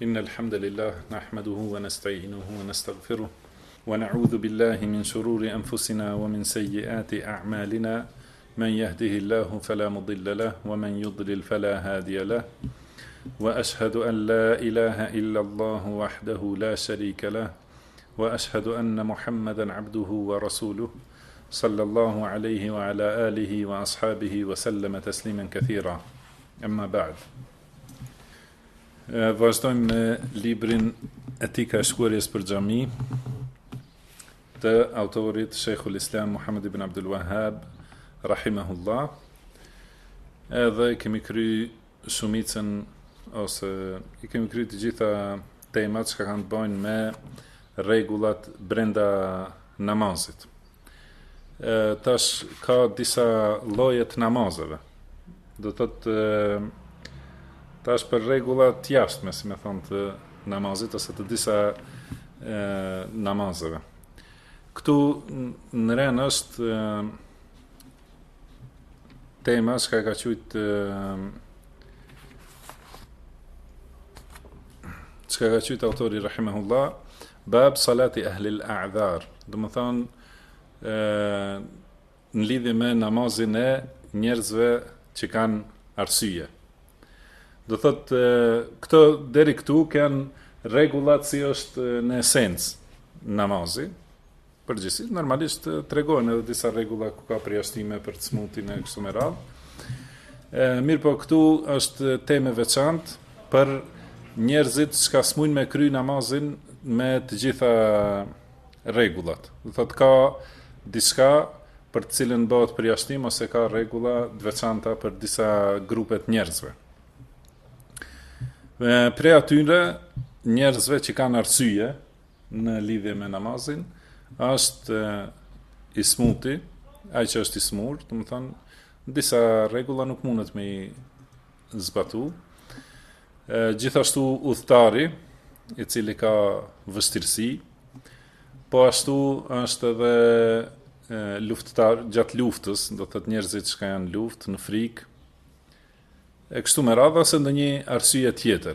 إن الحمد لله نحمده ونستعينه ونستغفره ونعوذ بالله من شرور أنفسنا ومن سيئات أعمالنا من يهده الله فلا مضل له ومن يضلل فلا هادي له وأشهد أن لا إله إلا الله وحده لا شريك له وأشهد أن محمدا عبده ورسوله صلى الله عليه وعلى آله وأصحابه وسلم تسليما كثيرا أما بعد. Vazhdojmë me librin Etika e shkuarjes për xhami të autorit Sheikhul Islam Muhammad ibn Abdul Wahhab rahimahullah. Edhe kemi kry shumicën ose i kemi kry të gjitha temat që kanë të bëjnë me rregullat brenda namazit. Tash ka disa lloje të namazeve. Do thotë tash për rregulla të jashtme, si më thon, të namazit ose të disa namazeve. Këtu në rend është tema që ka qujt autori rahimahullah bab salati ahli al-a'dhar. Do të thonë në lidhje me namazin e njerëzve që kanë arsye. Do thotë këto deri këtu kanë rregullat si është në esencë namazi. Përgjithsisht normalisht tregojnë edhe disa rregulla ku ka përjashtime për të smutin e kështu me radhë. Mirë po këtu është temë veçantë për njerëzit që smujnë me kry namazin me të gjitha rregullat. Do thotë ka diçka për të cilën bëhet përjashtim ose ka rregulla të veçanta për disa grupe të njerëzve. Prej atyre njerëzve që kanë arsye në lidhje me namazin është i smuti, ai që është i smur, do të thonë disa rregulla nuk mundet me i zbatu. Gjithashtu udhëtari, i cili ka vështirësi, po ashtu është edhe luftëtar gjatë luftës, do të thotë njerëzit që janë luftë, në frikë, e kështu me radhë ose ndonjë arsye tjetër.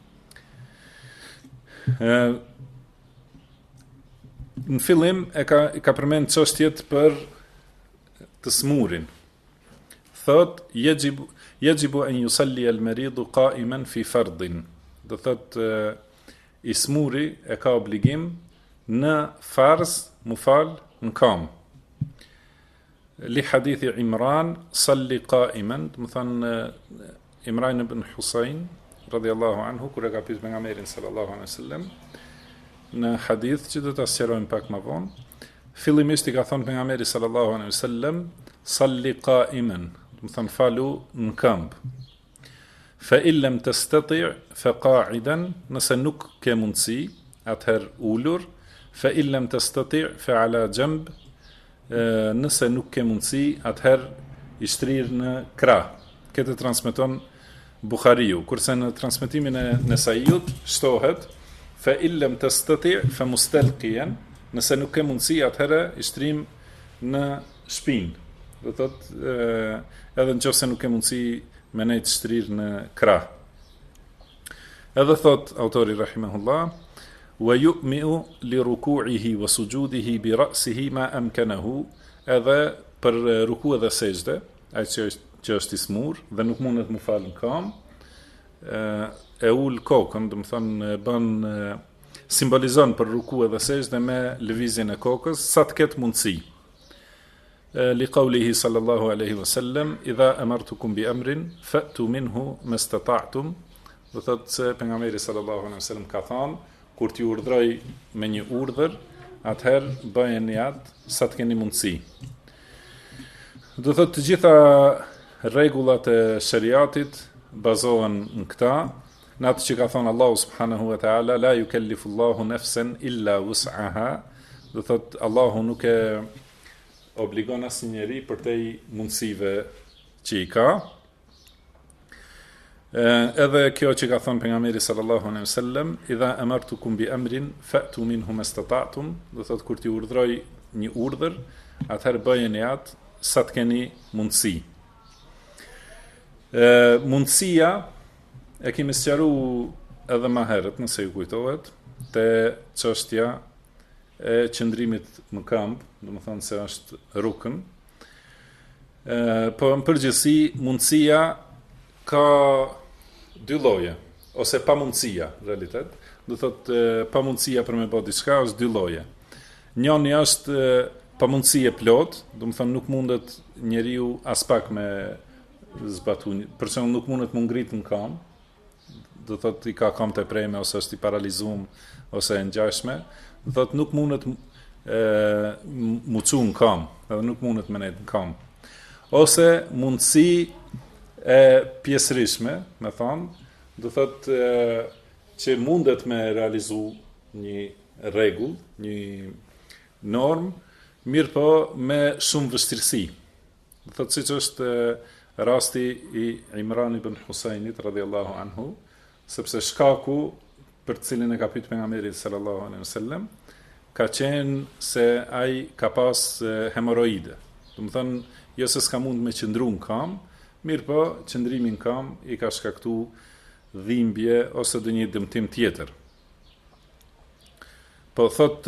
Në fillim i ka përmend çështjet për të smurin. Thot yajibu an yusalli al-maridu qa'iman fi fardin. Do thot i smuri e ka obligim në farz mu fal në kam. Li hadithi Imran salli qa'iman, do të thonë Imran ibn Husayn radhiyallahu anhu kur e ka pyet pejgamberin sallallahu alaihi wasallam në hadith që do ta sqarojmë pak më vonë. Fillimisht i ka thënë pejgamberi sallallahu alaihi wasallam salli qa'iman, do të thonë falu në këmbë. Fa in lam tastati' fa qa'idan, nëse nuk ke mundësi, atëherë ulur. Fa in lam tastati' fa ala janb, nëse nuk ke mundësi, atëherë i shtrir në krah. Këtë transmeton Buhariu, kurse në transmetimin e Nesaiut shtohet fa illam tastati' fa mustalqiyan, nëse nuk ke mundësi, atëherë i shtrim në shpinë. Do thotë edhe nëse nuk ke mundësi me ne të shtrir në krah. Edhe thot autori rahimahullah wa yu'mi'u li ruku'ihi wa sujudihi bi ra'sihi ma amkanahu, edhe për ruku dhe sejdë, ai që është i smur dhe nuk mundet mu falë në kam, e ul kokën, do të thonë bën simbolizon për ruku dhe sejdë me lëvizjen e kokës sa të ketë mundësi. Li qawlihi sallallahu alaihi wasallam idha amartukum bi amrin fa'tu minhu mastata'tum. Do thotë se pejgamberi sallallahu alaihi wasallam ka thënë kur t'ju urdhroj me një urdhër, atëherë bëjeni atë sa të keni mundësi. Do thotë të gjitha rregullat e shariatit bazohen në këta, në atë që ka thënë Allahu subhanahu wa ta'ala la yukallifu Allahu nafsan illa wus'aha. Do thotë Allahu nuk e obligon asnjë njeri përtej mundësive që i ka. Edhe kjo që ka thënë pejgamberi sallallahu alaihi wasallam idha amartukum bi amrin fa'tu minhu mastata'tum, do thotë kur ti urdhroj një urdhër, atëherë bëjeni atë sa të keni mundësi. Mundësia e kemi sqaruar edhe më herët, nëse ju kujtohet, te çështja e qëndrimit në kamp, domethënë se është rukn. Po në përgjithësi mundësia ka dy lloje, ose pamundësia në realitet. Do thotë pamundësia për me bë diçka është dy lloje. Njëri është pamundësi e plot, domethënë nuk mundet njeriu as pak me zbatu, për shembull nuk mundet më ngrit në kam, do thotë i ka kam të preme ose është i paralizuar ose e ngjashme, do thotë nuk mundet mucu në kam, edhe nuk mundet me nejt në kam. Ose mundësi e pjesërishme, me thonë, do thotë që mundet me realizu një rregull, një norm, mirë po me shumë vështirësi. Do thotë siç është rasti i Imran ibn Husajnit radhiyallahu anhu, sepse shkaku për të cilin e ka pyet pejgamberi sallallahu alaihi wasallam ka qenë se ai ka pas hemoroide. Do të thonë jo se s'ka mund me qëndru në kam, mirë po qëndrimi në kam i ka shkaktuar dhimbje ose dhe një dëmtim tjetër. Po thot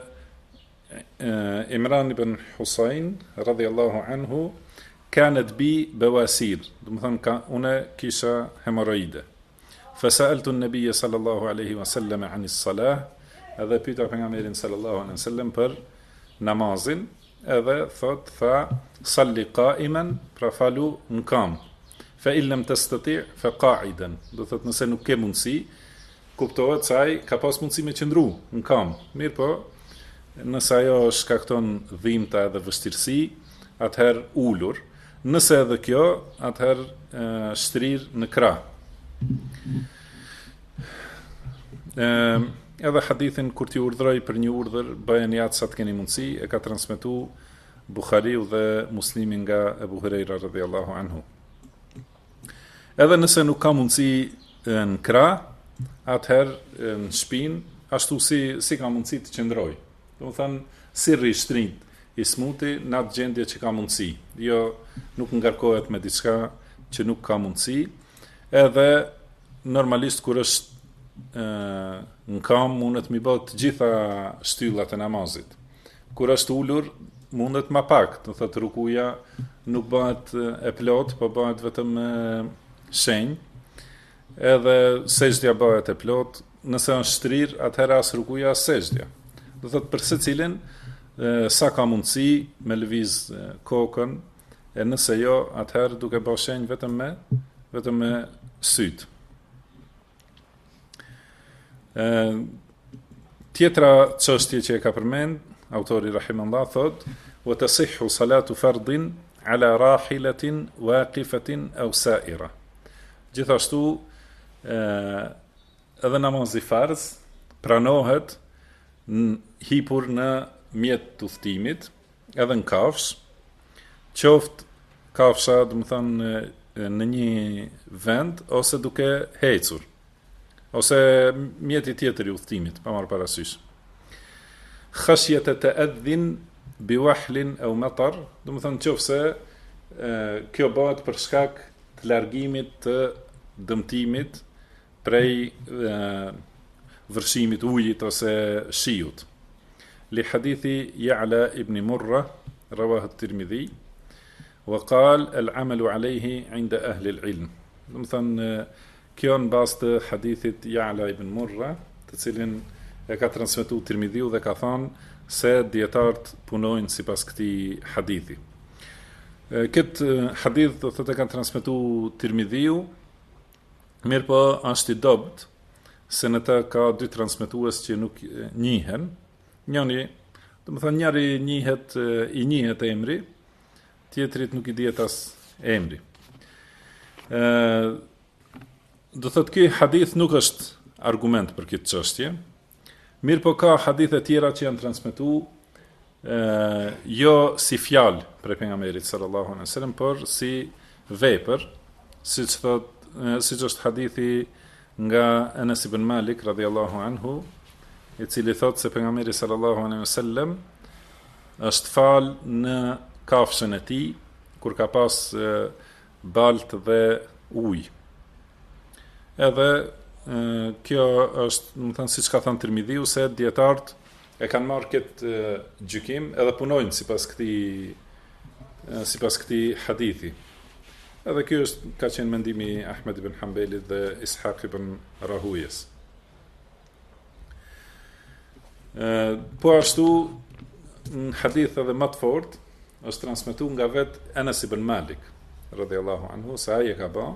Imran ibn Husayn radhiyallahu anhu, kanat bi bawasir, do të thonë unë kisha hemoroide. Fasaltu an-nabiy sallallahu alaihi wasallam an as-salah, edhe pyeta pejgamberin sallallahu alaihi wasallam për namazin, edhe thot tha salli qa'iman, pra falu në kam. Fa in lam tastati' fa qa'idan, do thot nëse nuk ke mundësi, kuptohet se ai ka pas mundësi me qëndru në kam. Mirë po, nëse ajo shkakton dhimbta edhe vështirësi, atëherë ulur. Nëse edhe kjo, atëherë shtrir në krah. Edhe hadithin kur ti urdhroj për një urdhër, bëjeni atë sa të keni mundësi, e ka transmetuar Buhariu dhe Muslimi nga Ebu Hurajra radhiyallahu anhu. Edhe nëse nuk ka mundësi në krah, atëherë në shpinë, ashtu si ka mundësi të qëndroj. Do të thënë si rishtrit i smuti në atë gjendje që ka mundësi. Jo, nuk ngarkohet me diçka që nuk ka mundësi. Edhe normalisht kur është në kam mundet mi bë të gjitha shtyllat e namazit. Kur është ulur mundet më pak, do thotë rukuja nuk bëhet e plot, po bëhet vetëm shenjë. Edhe sejdja bëhet e plot. Nëse është shtrir, atëherë as rukuja as sejdja. Do thotë për secilin sa ka mundësi me lëviz kokën, e nëse jo, atëherë duke bërë shenjë vetëm me syt. Tjetra çështje që e ka përmend autori rahimahullah thot: "Wa tasihhu salatu fardin ala rahilatin waqifatin aw sa'ira." Gjithashtu edhe namazi farz pranohet hipur në mjet të udhëtimit, edhe në kafsh, qoftë kafsha, do të thonë në një vend ose duke hecur, ose mjeti tjetër i udhëtimit, pa marrë parasysh. Khashyata ta'adhin bi wahlin aw matar, do të thonë nëse kjo bëhet për shkak të largimit të dëmtimit prej vërshimit ujit ose shiut. Li hadithi Ya'la ibn Murra rawahu at-Tirmidhi wa qala al-'amalu 'alayhi 'inda ahli al-'ilm. Do të thonë kjo në bazë të hadithit Ya'la ibn Murra, të cilin e ka transmetuar Tirmidhiu dhe ka thënë se dietarët punojnë sipas këtij hadithi. Këtë hadith do thotë ka transmetuar Tirmidhiu, mirë po është i dobët se në të ka dy transmetues që nuk njihen. Njëri, do të thonë njëri i njihet emri, tjetrit nuk i dihet as emri. Do thotë ky hadith nuk është argument për këtë çështje. Mirë po ka hadithe tjera që janë transmetuar jo si fjalë për pejgamberit sallallahu alaihi wasallam, por si vepër, siç është hadithi nga Anas ibn Malik radhiyallahu anhu, i cili thot se pejgamberi sallallahu alaihi wasallam është fal në kafshën e tij kur ka pas baltë dhe ujë. Edhe kjo është, do të thënë siç ka thënë Tirmidhiu, se dietarët e kanë marrë këtë gjykim edhe punojnë sipas këtij hadithi. Edhe kjo është ka qenë mendimi i Ahmed ibn Hanbelit dhe Ishaq ibn Rahujes. Po ashtu në hadith edhe më të fortë është transmetuar nga vet Anas ibn Malik radhiyallahu anhu se ai e ka bë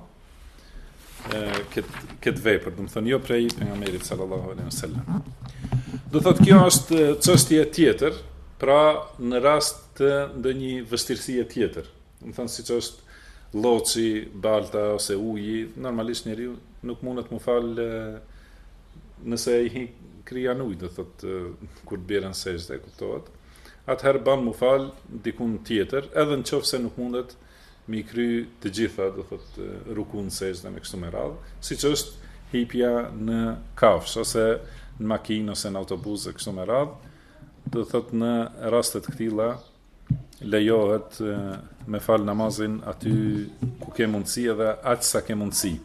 këtë vepër, do të thonë jo prej pejgamberit sallallahu alaihi wasallam. Do thotë kjo është çështje tjetër, pra në rast të ndonjë vështirësie tjetër. Do të thonë siç është lloçi, balta ose uji, normalisht njeriu nuk mundet mu fal nëse i krijan ujë, do thotë kur bjerën sejdë, kuptohet. Atëherë ban mu fal dikun tjetër, edhe nëse nuk mundet mi kry të gjitha, do thotë rukun sejdë me kështu me radhë, siç është hipja në kafsh ose në makinë ose në autobus e kështu me radhë, do thotë në rastet këtilla lejohet me fal namazin aty ku ke mundësi edhe aq sa ke mundësi.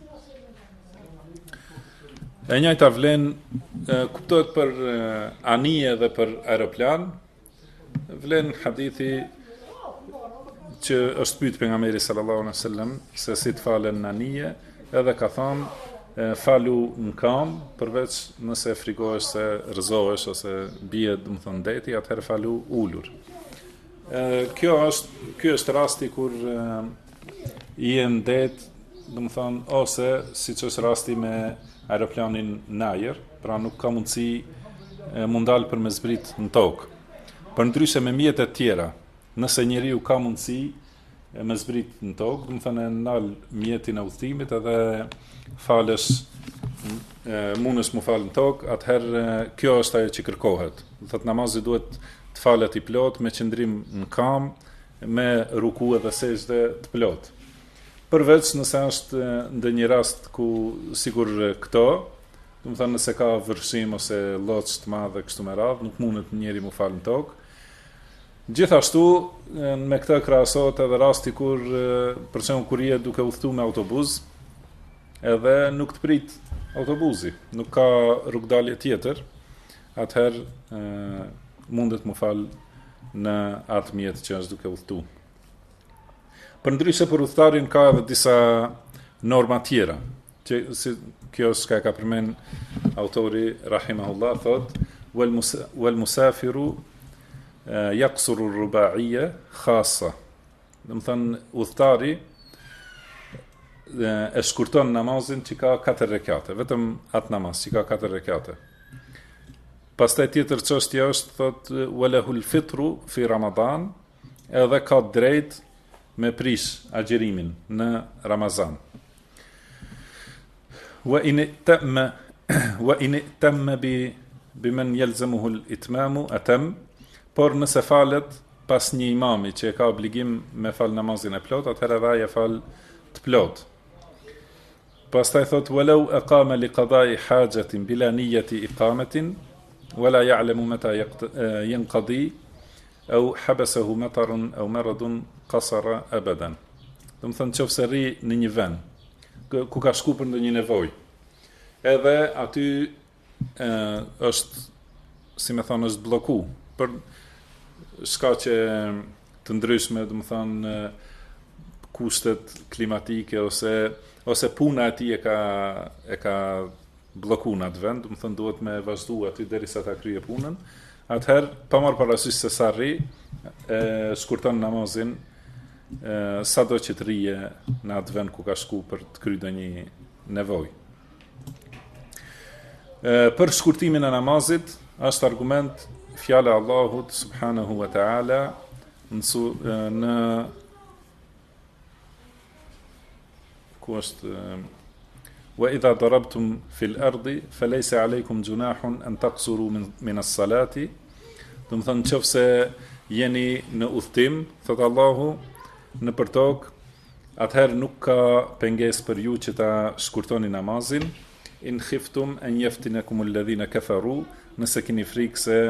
E njëjta vlen kuptohet për anije dhe për aeroplan, vlen hadithi që është pyet pejgamberi sallallahu alaihi wasallam se si të falen në anije, edhe ka thënë falu në kam, përveç nëse frikohesh se rrezohesh ose bie, do të thonë deti, atëherë falu ulur. Ky është rasti kur i e në det, do të thonë, ose siç është rasti me aeroplanin në ajër, pra nuk ka mundësi mundal për me zbrit në tokë. Përndryshe me mjetet tjera, nëse njeriu ka mundësi me zbrit në tokë, do të thonë nal mjetin e udhëtimit edhe falesh mundesh mu fal në tokë, atëherë kjo është ajo që kërkohet. Do thotë namazi duhet të falet i plot me qëndrim në kam, me ruku edhe sejdë të plot. Përveç nëse është ndonjë rast ku sigur këto, do të thonë nëse ka vërshim ose lloç të madhe kështu me radhë, nuk mundet njeri mu fal në tokë. Gjithashtu me këtë krahasohet edhe rasti kur për shembull kur je duke udhëtuar me autobus, edhe nuk të prit autobusi, nuk ka rrugdalje tjetër, atëherë mundet mu fal në atë mjet që është duke udhëtuar. Përndryshe për udhëtarin ka edhe disa norma tjera, që si kjo është ka përmend autori rahimahullah, thot wal musafiru yaqsuru ar-ruba'iyya khassa. Do të thënë udhëtari e shkurton namazin që ka 4 rekate, vetëm atë namaz që ka 4 rekate. Pastaj tjetër çështja është thot walahul fitru fi Ramadan, edhe ka drejt me prish agjerimin në Ramazan. Wa in tamma biman yalzamuhu al-itmamu atam, por nëse falet pas një imami që e ka obligim me fal namazin e plot, atëherë ai e fal të plot. Pastaj thot walau aqama li qada'i hajatin bila niyyati iqamatin wala ya'lamu mata yanqadi aw habasahu matarun aw maradun qasara abadan. Do të thonë nëse rri në një vend ku ka shku për ndonjë nevojë, edhe aty është, si më thonë, është bloku për shkaqe të ndryshme, do të thonë kushtet klimatike ose puna e tij e ka bllokuar atë vend, do të thonë duhet me vazhdu aty derisa ta kryejë punën. Atëherë, pa marrë parasysh se sa rri, shkurton namazin sado që të rrije në atë vend ku ka shku për të kryer një nevojë. Për shkurtimin e namazit është argument fjala e Allahut subhanahu wa ta'ala në ku është wa idha darabtum fil ardi falaysa alaykum junahun an taqsuru min as-salati. Do të thonë nëse jeni në udhtim, thot Allahu, në për tokë, atëherë nuk ka pengesë për ju që ta shkurtoni namazin, in khiftum an yaftinakum alladhina kafaru, nëse keni frikë se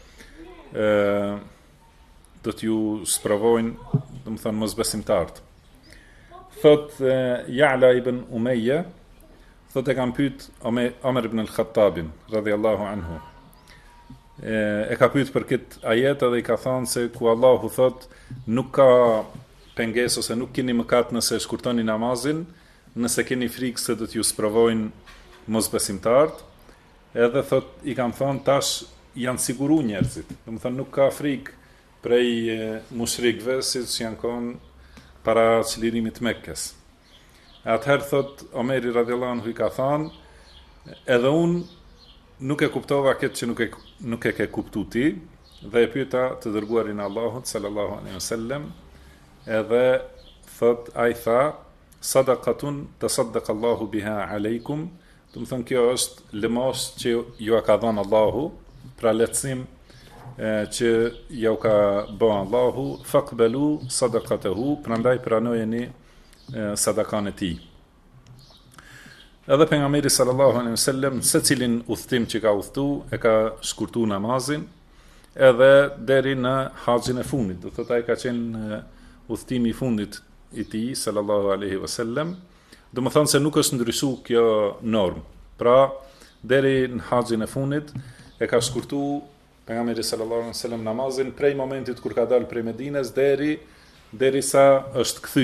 do t'ju sprovojnë, do të thonë mosbesimtarët. Thot Ya'la ibn Umayya, thot e kam pyet Omer ibn al-Khattabin radhiyallahu anhu. E ka pyet për këtë ajet dhe i ka thënë se ku Allahu thot nuk ka pengesë ose nuk keni mëkat nëse shkurtoni namazin, nëse keni frikë se do t'ju sprovojnë mosbesimtarët. Edhe thot i kam thënë tash janë siguru njerëzit. Domethënë nuk ka frikë prej mushrikëve siç janë konë para çlirimit të Mekkës. Atëherë thot Omeri radhiyallahu anhu i ka thënë, edhe unë nuk e kuptova këtë që nuk e ke kuptu ti, dhe e pyeta të dërguarin Allahut sallallahu alaihi wasallam, edhe thot ai tha, sadaqatun tasaddaqa Allahu biha aleikum, do të thonë kjo është lëmos që ju ka dhënë Allahu, pra lehtësim që ju ka bën Allahu, faqbalu sadaqatahu, prandaj pranojeni sadakan e tij. Edhe pejgamberi sallallahu alaihi wasallam secilin udhtim që ka udhtu e ka shkurtu namazin, edhe deri në haxhin e fundit. Do thotë ai ka qenë udhtimi i fundit i tij sallallahu alaihi wasallam. Do të thonë se nuk është ndryshu kjo normë. Pra deri në haxhin e fundit e ka shkurtu pejgamberi sallallahu alaihi wasallam namazin prej momentit kur ka dalë prej Medinës derisa është kthy.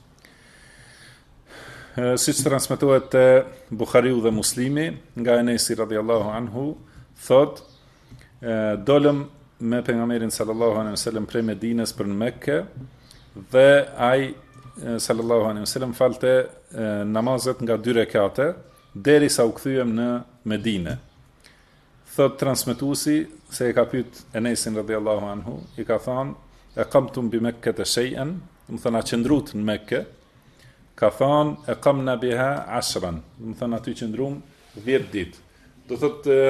Siç transmetohet te Buhariu dhe Muslimi nga Enesi radhiyallahu anhu, thot dolëm me pejgamberin sallallahu alaihi wasallam prej Medinës për në Mekke dhe ai sallallahu alaihi wasallam falte namazet nga 2 rekate derisa u kthyem në Medinë. Thot transmetuesi se e ka pyet Enesin radhiyallahu anhu, i ka thënë aqamtum bi Mekkah shay'an, do të thonë qëndrut në Mekke. Ka thënë aqamna biha 10, do të thonë aty qëndrum 10 ditë. Do thotë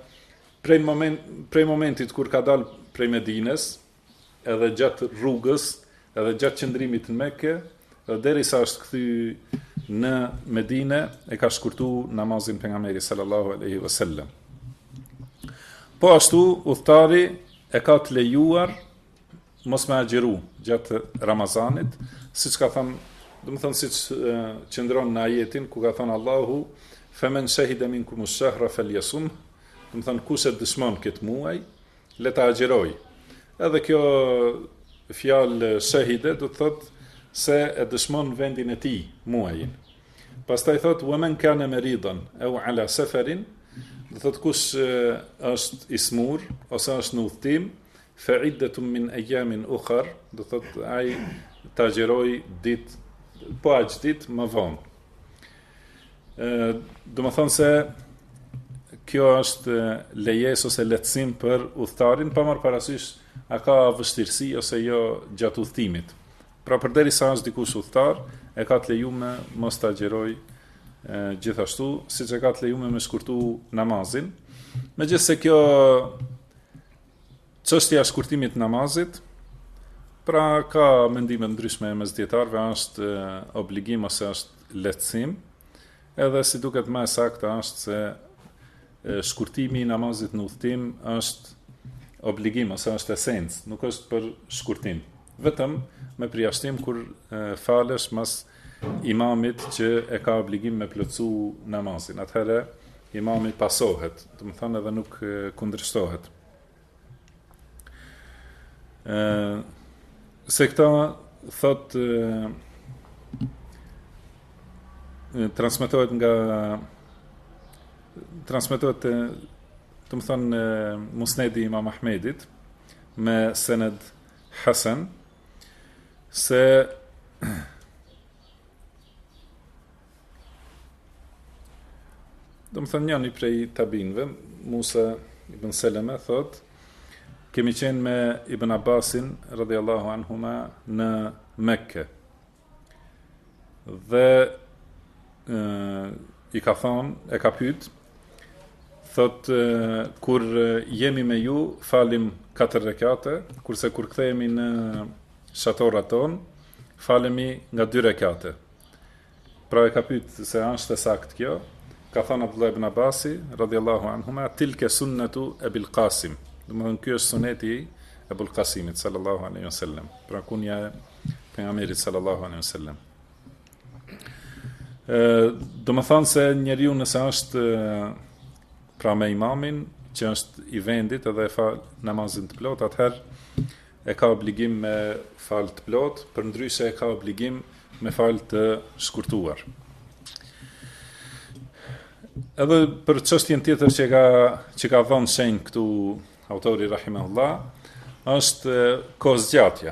prej momentit kur ka dalë prej Medinës, edhe gjatë rrugës, edhe gjatë qëndrimit në Mekke, dhe derisa është kthy në Medinë, e ka shkurtu namazin pejgamberi sallallahu alaihi wasallam. Po ashtu udhtari e ka të lejuar mos me agjeru gjatë Ramazanit, siç ka thënë, do të thonë siç qëndron në ajetin ku ka thënë Allahu, "Faman shahida minkum ash-shahra falyasum", do të thonë kush e dëshmon këtë muaj, le ta agjeroj. Edhe kjo fjalë shahide do të thotë se e dëshmon vendin e tij, muajin. Pastaj thotë wa man kana maridan aw ala safarin, do thotë kush është i smur ose është në udhtim, fa iddatun min ayamin ukhar, do thotë ai ta agjeroj ditë po aq ditë më vonë. Do të thonë se kjo është lejesë ose lehtësim për udhtarin, pa marrë parasysh a ka vështirësi ose jo gjatë udhtimit. Pra përderisa është dikush udhtar, e ka të lejuar mos ta agjeroj gjithashtu, siç e ka të lejuar me shkurtu namazin. Megjithëse kjo çështja e shkurtimit namazit, pra ka mendime ndryshme mes dietarëve, është obligim ose është lehtësim, edhe si duket më saktë është se shkurtimi i namazit në udhtim është obligim ose është esencë, nuk është për shkurtim. Vetëm me përjashtim kur falesh mas imamit që e ka obligim me plotësu namazin. Atëherë imami pasohet, do të thonë edhe nuk kundërshtohet. Se këta thot transmetohet të më thonë Musnedi Imam Ahmedit me sened Hasan, se do më thënë njëni prej tabinve, Musa ibn Seleme, thot, kemi qenë me Ibn Abbasin, radhiyallahu anhuma, në Mekke. Dhe i ka thonë, e ka pyet, thot, kur jemi me ju, falim 4 rekate, kurse kur kthehemi në shatorat tonë, falemi nga 2 rekate. Pra e ka pyet se është e saktë kjo, ka thënë Abdullah ibn Abbasi, radhiyallahu anhuma, tilke sunnetu Ebil Qasim. Domethënë ky është suneti i Ebul Qasimit sallallahu alaihi wasallam. Pra kunja e pejgamberit sallallahu alaihi wasallam. Do më thonë se njeriu nëse është pra me imamin, që është i vendit edhe e fal namazin të plot, atëherë e ka obligim me fal të plot, përndryshe e ka obligim me fal të shkurtuar. Edhe për çështjen tjetër që ka dhënë shenjë këtu autori rahimahullah, është kohëzgjatja.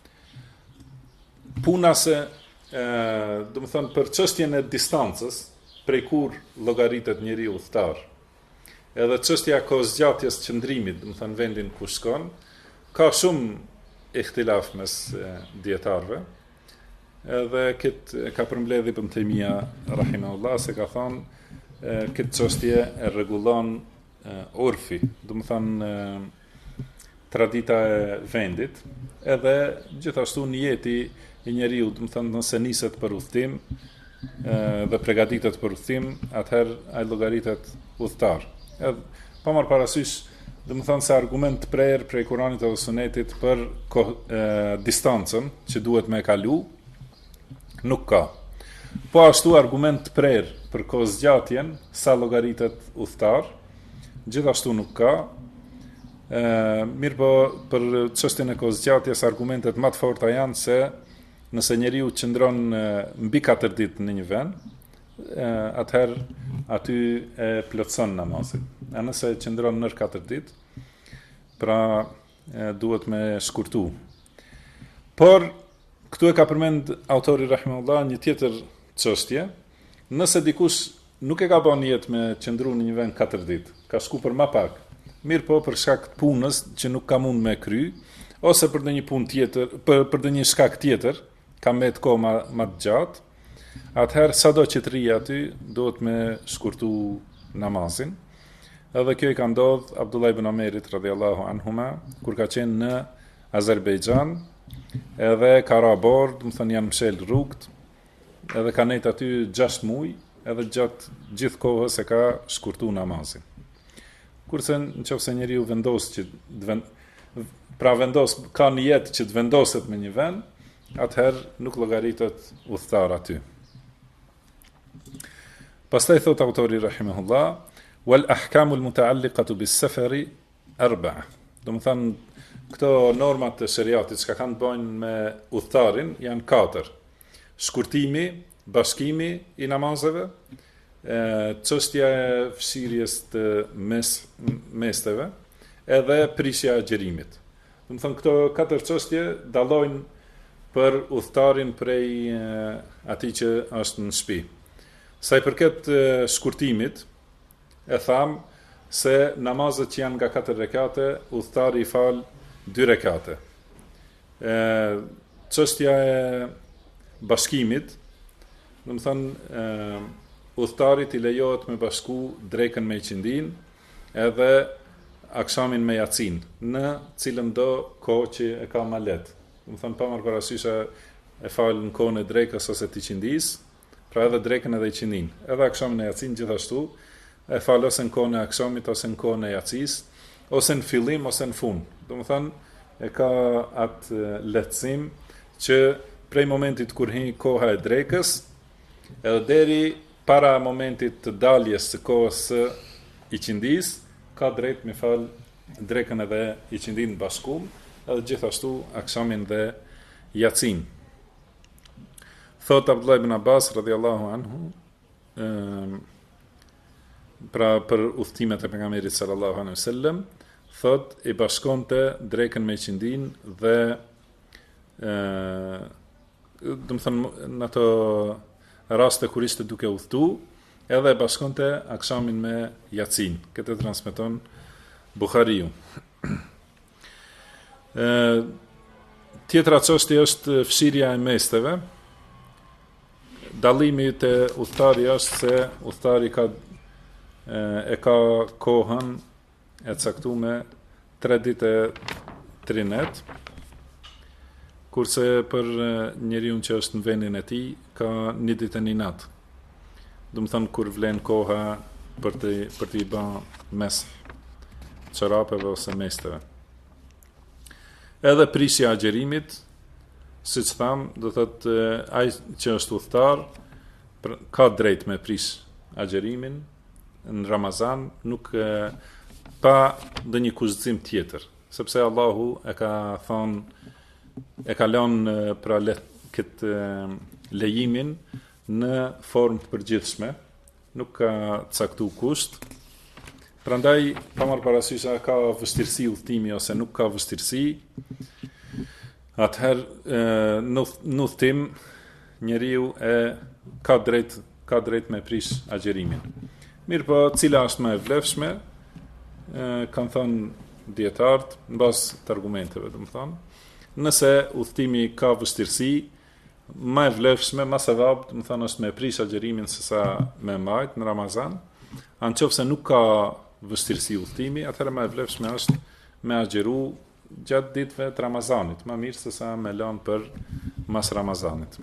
Puna se do të thënë për çështjen e distancës, prej kur llogaritet njeriu udhëtar. Edhe çështja e kohëzgjatjes qëndrimit, do të thënë vendin ku shkon, ka shumë ihtilaf mes dietarëve. Edhe këtë ka përmbledhur Ibn Taymija rahimahullah se ka thënë këtë çështje e rregullon urfi, do të thënë tradita e vendit, edhe gjithashtu niyeti i njeriu, do të thënë nëse niset për udhtim dhe përgatitet për udhtim, atëherë ai llogaritet udhëtar. Edhe pa marrë parasysh, do të thënë se argument të prerë prej Kuranit dhe Sunetit për distancën që duhet me kalu nuk ka. Po ashtu argument të prerë për kohëzgjatjen sa llogaritet udhëtar, gjithashtu nuk ka. Mirë po për çështjen e kohëzgjatjes argumentet më të forta janë se nëse njeriu qëndron mbi 4 ditë në një vend, atëherë aty e plotson namazin. A nëse qëndron nër 4 ditë, pra duhet me shkurtu. Por këtu e ka përmend autori rahimahullah një tjetër çështje, nëse dikush nuk e ka bën jetë me qëndru në një vend 4 ditë, ka shku për më pak, mirë po për shkak të punës që nuk ka mund me kry, ose për ndonjë punë tjetër, për ndonjë shkak tjetër, ka mbet kohë më të gjatë, atëherë sado që të rri aty, duhet me shkurtu namazin. Edhe kjo i ka ndodh Abdullah ibn Omerit radhiyallahu anhuma, kur ka qenë në Azerbejxhan, edhe ka ra bord, do të thonë janë mshel rrugët, edhe ka nejt aty 6 muaj, edhe gjatë gjithë kohës e ka shkurtu namazin. Kurse nëse njeriu vendos që ka nijet që të vendoset me një vend, atëherë nuk llogaritet udhëtar aty. Pastaj thot autori rahimahullah, wal ahkamu al mutaalliqatu bis safari 4. Do të thënë këto normat të shariatit që kanë të bëjnë me udhëtarin janë 4. Shkurtimi, bashkimi i namazeve, çështja e fshirjes të mesteve, edhe prishja e xherimit. Do të thënë këto 4 çështje dallojnë për udhëtarin prej atij që është në shtëpi. Sa i përket shkurtimit, e tham se namazet që janë nga 4 rekate, udhëtari i fal 2 rekate. Çështja e bashkimit, do të thënë udhëtarit i lejohet me bashku drekën me qindin edhe akşamin me yacin, në cilën do kohë që e ka ma letë. Do të thënë pa marrë parasysh e fal në kohën e drekës ose të qindis, pra edhe drekën edhe i qindin. Edhe akşamin e yacin gjithashtu, e fal ose në kohën e akşamit ose në kohën e yacis, ose në fillim ose në fund. Do të thënë e ka atë lehtësim që prej momentit kur hi koha e drekës, edhe deri para momentit të daljes së kohës së i qindis, ka drejt me fal drekën edhe i qindin bashkum, edhe gjithashtu akşamin dhe yacin. Thot Abdullah ibn Abbas radhiyallahu anhu, pra për udhtimet e pejgamberit sallallahu alaihi wasallam, thot i bashkonte drekën me qindin dhe do të thënë në ato raste kur ishte duke udhtu, edhe e bashkonte akşamin me yacin. Këtë transmeton Buhariu. Tjetra çështje është fshirja e mesteve. Dallimi te udhëtari është se udhëtari e ka kohën e caktuar 3 ditë 3 net, kurse për njeriu që është në vendin e tij ka 1 ditë 1 natë. Do të thënë kur vlen koha për të i bën mes çorapeve ose mesteve. Edhe prishja e xherimit, siç tham, do thotë ai që është udhëtar ka drejt me prish agjerimin në Ramazan, nuk pa ndonjë kushtzim tjetër, sepse Allahu e ka thonë, e ka lënë pra këtë lejimin në formë të përgjithshme, nuk ka caktu kusht. Prandaj pa marrë parasysh a ka vështirësi udhtimi ose nuk ka vështirësi, atëherë në udhtim njeriu ka drejt me prish agjerimin. Mirë po, cila është më e vlefshme, kanë thënë dietarët në bazë të argumenteve, domethënë, nëse udhtimi ka vështirësi, më e vlefshme, më sevap, domethënë është me prish agjerimin sesa me mbajt në Ramazan. Anëse nuk ka vështirësi udhtimi, atëherë më e vlefshme është me agjeru gjatë ditëve të Ramazanit, më mirë sesa me lënë për mas Ramazanit.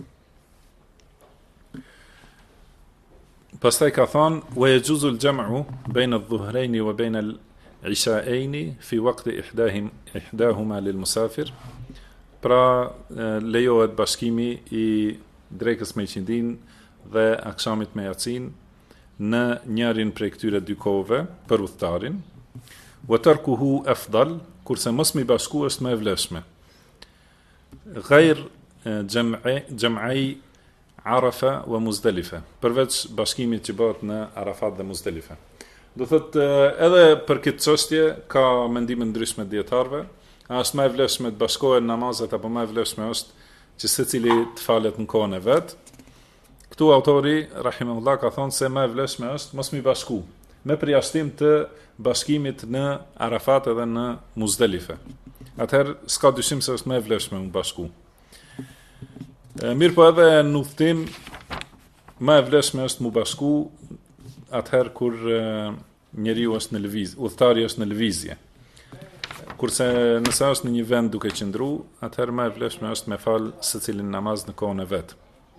Pastaj ka thonë, wa yajuzu al-jam'u bayna adh-dhuhrayni wa bayna al-isha'ayni fi waqti ihdahuma lil-musafir. Pra lejohet bashkimi i drekës me qindin dhe akshamit me yacin në njërin prej këtyre dy kohëve për udhtarin. Wa tarkuhu afdal, kurse mos mi bashku është më e vlefshme. Ghayr jam'i Arafa wa Muzdalifa, përveç bashkimit që bëhet në Arafat dhe Muzdalifa. Do thotë edhe për këtë çështje ka mendime ndryshme dietarëve, a është më e vlefshme të bashkohen namazet apo më e vlefshme është që secili të falet në kohën e vet. Këtu autori rahimahullah ka thonë se më e vlefshme është mos mi bashku, me përjashtim të bashkimit në Arafat edhe në Muzdalifa. Atëherë s'ka dyshim se është më e vlefshme të bashku. Mirë po edhe në udhtim, më e vlefshme është mu bashku atëherë kur njeriu është në lëvizje, udhtari është në lëvizje. Kurse nëse është në një vend duke qëndru, atëherë më e vlefshme është me fal secilin namaz në kohën e vet.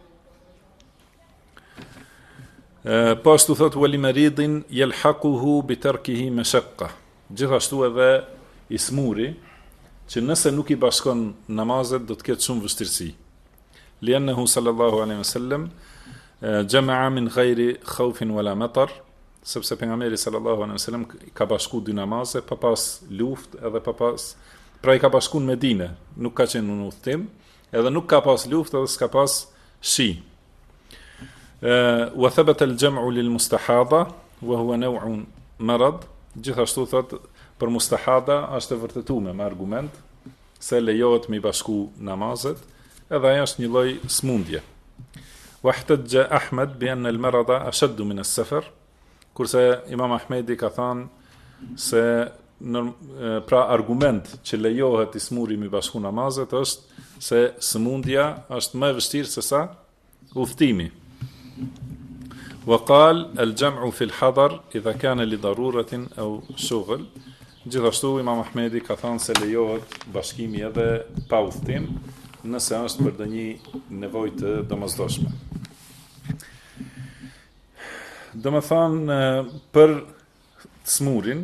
Po ashtu thot wali maridin yalhaquhu bi tarkihi mashaqqa. Gjithashtu edhe i smuri që nëse nuk i bashkon namazet do të ketë shumë vështirësi. Liannahu sallallahu alaihi wasallam jama'a min ghairi khawfin wala matar, sepse pejgamberi sallallahu alaihi wasallam ka bashku dy namaze pa pas luftë edhe pa pas, pra i ka bashku në Medinë, nuk ka qenë në udhtim, edhe nuk ka pas luftë edhe s'ka pas shi. Wa thabata al-jam'u lil-mustahada wa huwa naw'un marad, gjithashtu thot për mustahada është e vërtetuar me argument se lejohet me bashku namazet, edhe ajo është një lloj smundje. Wa ihtajja Ahmad bi anna al-marada ashaddu min as-safar, kurse Imam Ahmedi ka thënë se pra argument që lejohet i smuri me bashku namazet është se smundja është më e vështirë se sa udhtimi. Wa qal al-jam'u fi al-hadar idha kana li daruratin aw shughul. Gjithashtu Imam Ahmedi ka thënë se lejohet bashkimi edhe pa udhtim, nëse është për ndonjë nevojë të domosdoshme. Domethënë për smurin,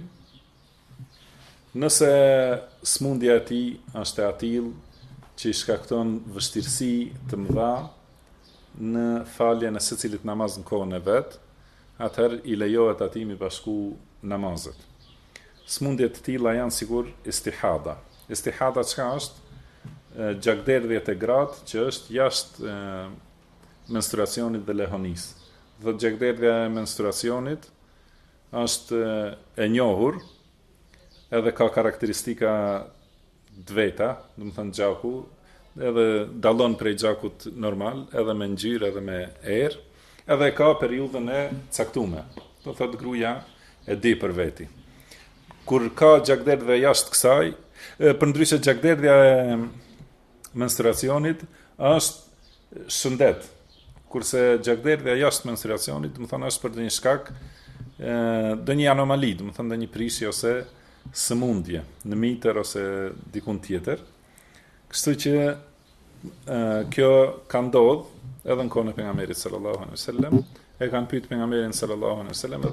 nëse smundja e tij është e atill që i shkakton vështirësi të mëdha në faljen e secilit namaz në kohën e vet, atëherë i lejohet atij mi bashku namazet. Smundjet të tilla janë sigur istihada. Istihada çka është? Gjakderdhjet e gratë që është jashtë menstruacionit dhe lehonis. Dhe gjakderdhja e menstruacionit është e njohur, edhe ka karakteristika të veta, do të thënë gjaku, edhe dallon prej gjakut normal, edhe me ngjyrë, edhe me erë, edhe ka periudhën e caktuar. Do thotë gruaja e di për veti. Kur ka gjakderdhje jashtë kësaj, përndryshe gjakderdhja e menstruacionit është shëndet, kurse gjakderdhja jashtë menstruacionit, do të thonë është për ndonjë shkak, ndonjë anomali, do të thonë ndonjë prishje ose sëmundje në mitër ose dikun tjetër. Kështu që kjo ka ndodhur edhe në kohën e pejgamberit sallallahu alaihi wasallam, e kanë pyetur pejgamberin sallallahu alaihi wasallam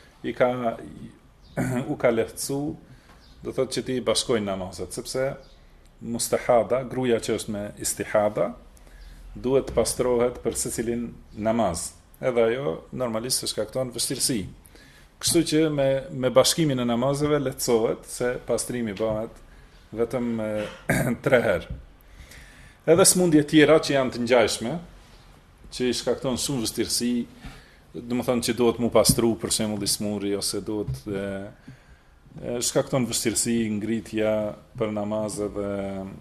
dhe u ka lehtësu, do thotë që ti bashkojnë namazet, sepse mustahada, gruaja që është me istihada, duhet të pastrohet për secilin namaz. edhe ajo normalisht se shkakton vështirësi. Kështu që me bashkimin e namazeve lehtësohet se pastrimi bëhet vetëm 3 herë. Edhe smundje tjera që janë të ngjashme, që i shkakton shumë vështirësi, do të thonë që duhet mu pastru për shembull smuri ose duhet shkakton vështirësi ngritja për namaz dhe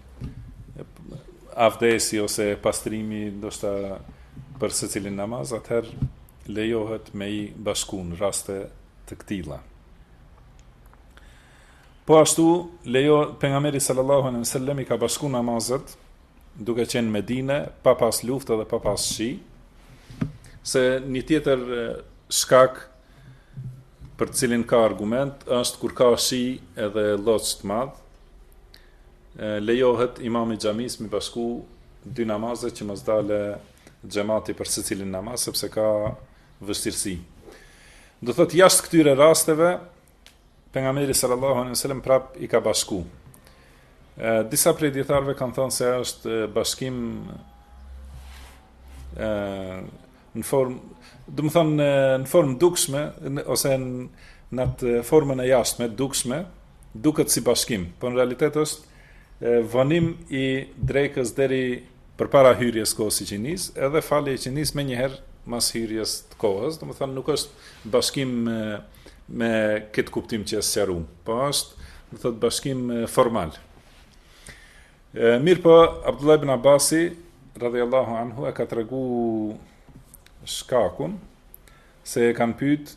avdesi ose pastrimi ndoshta për secilin namaz, atëherë lejohet me i bashku në raste të këtilla. Po ashtu pejgamberi sallallahu alaihi wasallam i ka bashku namazet duke qenë në Medinë pa pas luftë dhe pa pas shi, se një tjetër shkak për të cilin ka argument është kur ka shi edhe lloç të madh, lejohet imam i xhamis me bashku 2 namaze që mos dale xhamati për secilin namaz sepse ka vështirësi. Do thotë jashtë këtyre rasteve pejgamberi sallallahu alaihi wasallam prap i ka bashku. Disa prej dietarëve kanë thënë se është bashkim në formë, do të thonë në formë dukshme ose në atë formën e jashtme dukshme, duket si bashkim, por në realitet është vonim i drekës deri përpara hyrjes kohës së qinis, edhe falja e qinis më njëherë mas hyrjes të kohës, do të thonë nuk është bashkim me këtë kuptim që është sqaruar, po është, do thotë bashkim formal. Mirë po, Abdullah ibn Abasi, radhiyallahu anhu, e ka tregu shkakun, se e kanë pyet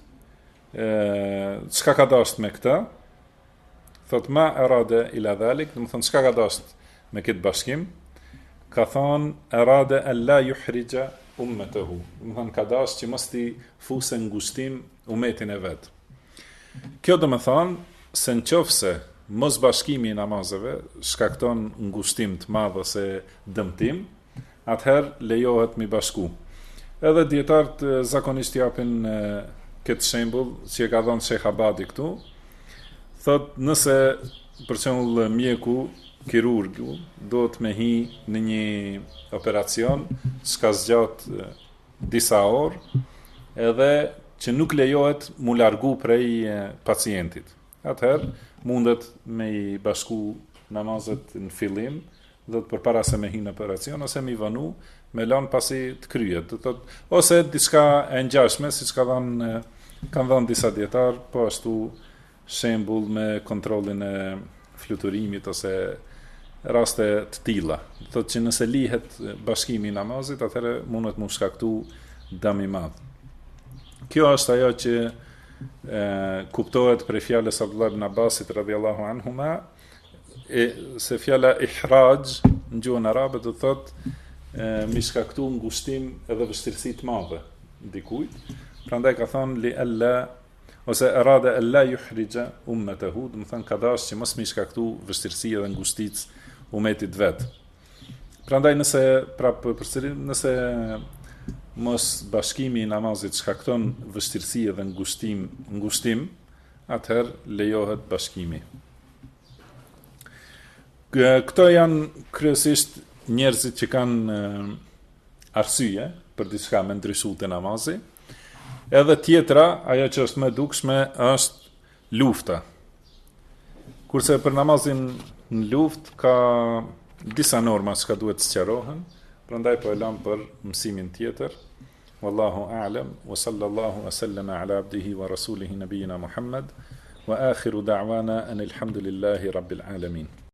çka ka dashur me këtë, thot ma arada ila dhalik, do të thonë çka ka dashur me këtë bashkim, ka thonë arada an la yuhrija ummatahu, do të thonë ka dashur që mos ti fuse ngushtim umetin e vet. Kjo do të thonë se nëse mos bashkimi i namazeve shkakton ngushtim të madh ose dëmtim, atëherë lejohet mi bashku. Edhe dietarët zakonisht japin këtë shembull që e ka dhënë Sheikh Abadi këtu, thot nëse për shembull mjeku kirurgu do të me hi në një operacion që zgjat disa orë, edhe që nuk lejohet mu largu prej pacientit. Atëherë mundet me i bashku namazet në fillim, dhe të përpara se me hi në operacion, ose me i vanu, me lanë pasi të kryet. Ose diçka e ngjashme, siç kanë dhënë disa dietar, po ashtu shembull me kontrollin e fluturimit ose raste të tilla. Thotë që nëse lihet bashkimi i namazit, atëherë mundet mu shkaktu dëm i madh. Kjo është ajo që kuptohet për fjalës Abdullah ibn Abbasit radhiyallahu anhuma, se fjala ihraj në gjuhën arabe do thotë mi shkaktu ngushtim edhe vështirësi të madhe dikujt. Prandaj ka thonë li alla ose arada alla yuhrija ummatahu, do të thonë ka dashur që mos mi shkaktu vështirësi edhe ngushtic umetit vet. Prandaj nëse mos bashkimi i namazit shkakton vështirësi edhe ngushtim, atëherë lejohet bashkimi. Këto janë kryesisht njerëzit që kanë arsye për diçka me ndryshu të namazi. Edhe tjetra, ajo që është më dukshme, është lufta. Kurse për namazin në luftë ka disa norma që duhet të sqarohen, prandaj po e lëm për mësimin tjetër. Wallahu a'lam wa sallallahu wa sallama ala abdihi wa rasulihi nabiyina Muhammad wa akhiru da'wana anil hamdulillahi rabbil alamin.